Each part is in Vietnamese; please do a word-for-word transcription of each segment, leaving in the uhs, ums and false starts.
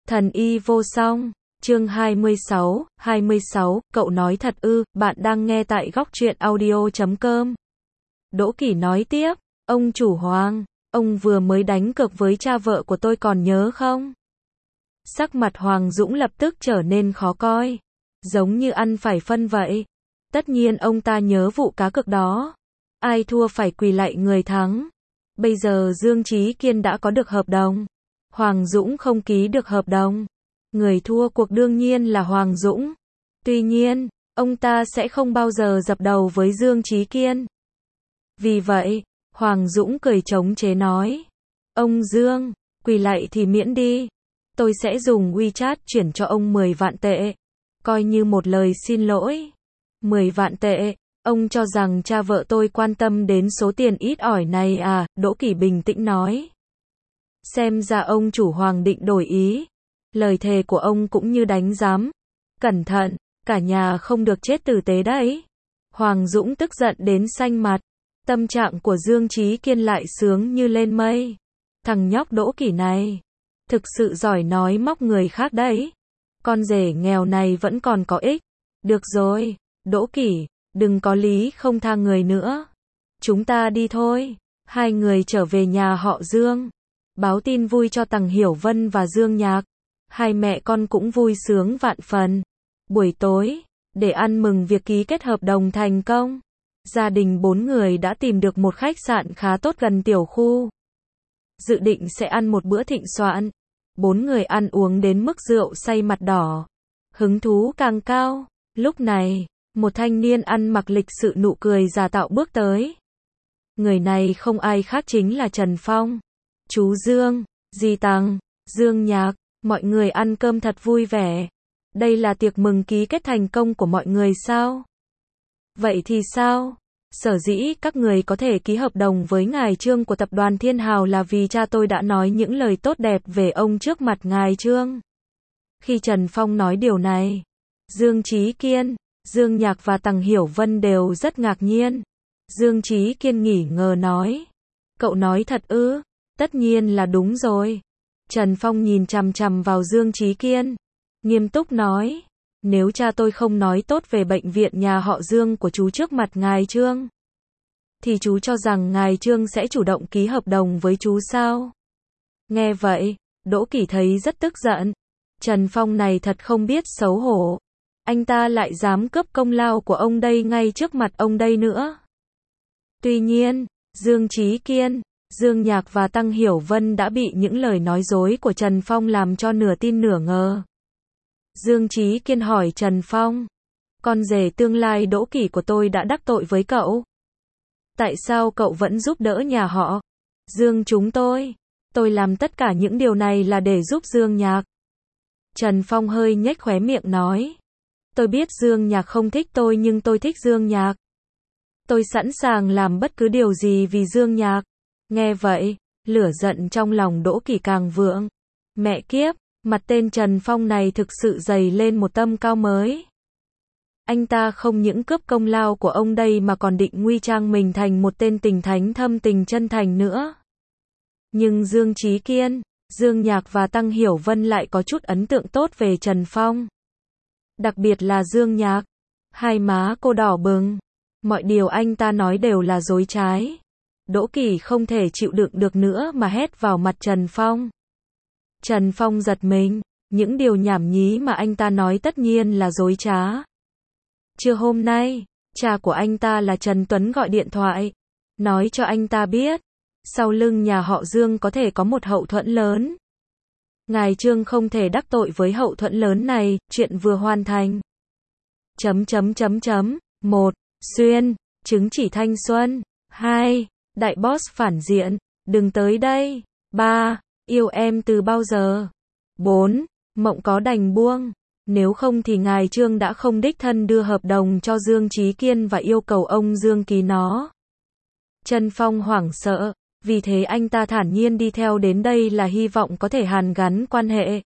Thần y vô song, chương hai mươi sáu, hai mươi sáu, cậu nói thật ư, bạn đang nghe tại góc truyện audio chấm com. Đỗ Kỷ nói tiếp, ông chủ Hoàng, ông vừa mới đánh cược với cha vợ của tôi còn nhớ không? Sắc mặt Hoàng Dũng lập tức trở nên khó coi, giống như ăn phải phân vậy. Tất nhiên ông ta nhớ vụ cá cược đó. Ai thua phải quỳ lạy người thắng. Bây giờ Dương Chí Kiên đã có được hợp đồng. Hoàng Dũng không ký được hợp đồng. Người thua cuộc đương nhiên là Hoàng Dũng. Tuy nhiên, ông ta sẽ không bao giờ dập đầu với Dương Chí Kiên. Vì vậy, Hoàng Dũng cười chống chế nói. Ông Dương, quỳ lạy thì miễn đi. Tôi sẽ dùng WeChat chuyển cho ông mười vạn tệ. Coi như một lời xin lỗi. mười vạn tệ. Ông cho rằng cha vợ tôi quan tâm đến số tiền ít ỏi này à? Đỗ Kỷ bình tĩnh nói. Xem ra ông chủ Hoàng định đổi ý. Lời thề của ông cũng như đánh giám. Cẩn thận, cả nhà không được chết tử tế đấy. Hoàng Dũng tức giận đến xanh mặt. Tâm trạng của Dương Chí Kiên lại sướng như lên mây. Thằng nhóc Đỗ Kỷ này, thực sự giỏi nói móc người khác đấy. Con rể nghèo này vẫn còn có ích. Được rồi, Đỗ Kỷ, đừng có lý không tha người nữa. Chúng ta đi thôi. Hai người trở về nhà họ Dương. Báo tin vui cho Tằng Hiểu Vân và Dương Nhạc. Hai mẹ con cũng vui sướng vạn phần. Buổi tối, để ăn mừng việc ký kết hợp đồng thành công, gia đình bốn người đã tìm được một khách sạn khá tốt gần tiểu khu. Dự định sẽ ăn một bữa thịnh soạn. Bốn người ăn uống đến mức rượu say mặt đỏ. Hứng thú càng cao. Lúc này, một thanh niên ăn mặc lịch sự nụ cười giả tạo bước tới. Người này không ai khác chính là Trần Phong. Chú Dương, dì Tằng, Dương Nhạc, mọi người ăn cơm thật vui vẻ. Đây là tiệc mừng ký kết thành công của mọi người sao? Vậy thì sao? Sở dĩ các người có thể ký hợp đồng với ngài Trương của tập đoàn Thiên Hào là vì cha tôi đã nói những lời tốt đẹp về ông trước mặt ngài Trương. Khi Trần Phong nói điều này, Dương Chí Kiên, Dương Nhạc và Tằng Hiểu Vân đều rất ngạc nhiên. Dương Chí Kiên nghỉ ngờ nói. Cậu nói thật ư? Tất nhiên là đúng rồi. Trần Phong nhìn chằm chằm vào Dương Chí Kiên. Nghiêm túc nói. Nếu cha tôi không nói tốt về bệnh viện nhà họ Dương của chú trước mặt ngài Trương, thì chú cho rằng ngài Trương sẽ chủ động ký hợp đồng với chú sao? Nghe vậy, Đỗ Kỷ thấy rất tức giận. Trần Phong này thật không biết xấu hổ. Anh ta lại dám cướp công lao của ông đây ngay trước mặt ông đây nữa. Tuy nhiên, Dương Chí Kiên, Dương Nhạc và Tằng Hiểu Vân đã bị những lời nói dối của Trần Phong làm cho nửa tin nửa ngờ. Dương Chí Kiên hỏi Trần Phong. Con rể tương lai Đỗ Kỷ của tôi đã đắc tội với cậu. Tại sao cậu vẫn giúp đỡ nhà họ Dương chúng tôi? Tôi làm tất cả những điều này là để giúp Dương Nhạc. Trần Phong hơi nhếch khóe miệng nói. Tôi biết Dương Nhạc không thích tôi nhưng tôi thích Dương Nhạc. Tôi sẵn sàng làm bất cứ điều gì vì Dương Nhạc. Nghe vậy, lửa giận trong lòng Đỗ Kỷ càng vượng. Mẹ kiếp, mặt tên Trần Phong này thực sự dày lên một tầm cao mới. Anh ta không những cướp công lao của ông đây mà còn định nguy trang mình thành một tên tình thánh thâm tình chân thành nữa. Nhưng Dương Chí Kiên, Dương Nhạc và Tằng Hiểu Vân lại có chút ấn tượng tốt về Trần Phong. Đặc biệt là Dương Nhạc. Hai má cô đỏ bừng. Mọi điều anh ta nói đều là dối trái. Đỗ Kỷ không thể chịu đựng được nữa mà hét vào mặt Trần Phong. Trần Phong giật mình. Những điều nhảm nhí mà anh ta nói tất nhiên là dối trá. Trưa hôm nay, cha của anh ta là Trần Tuấn gọi điện thoại. Nói cho anh ta biết. Sau lưng nhà họ Dương có thể có một hậu thuẫn lớn. Ngài Trương không thể đắc tội với hậu thuẫn lớn này. Chuyện vừa hoàn thành. Chấm chấm chấm chấm. một. Xuyên. Chứng chỉ thanh xuân. hai. Đại boss phản diện. Đừng tới đây. ba. Yêu em từ bao giờ? bốn. Mộng có đành buông. Nếu không thì ngài Trương đã không đích thân đưa hợp đồng cho Dương Chí Kiên và yêu cầu ông Dương ký nó. Trần Phong hoảng sợ. Vì thế anh ta thản nhiên đi theo đến đây là hy vọng có thể hàn gắn quan hệ.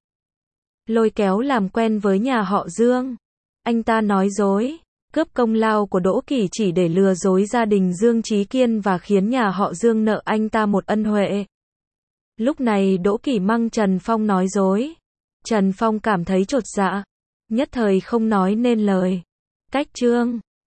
Lôi kéo làm quen với nhà họ Dương. Anh ta nói dối. Cướp công lao của Đỗ Kỷ chỉ để lừa dối gia đình Dương Chí Kiên và khiến nhà họ Dương nợ anh ta một ân huệ. Lúc này Đỗ Kỷ mắng Trần Phong nói dối. Trần Phong cảm thấy chột dạ, nhất thời không nói nên lời. Cách chương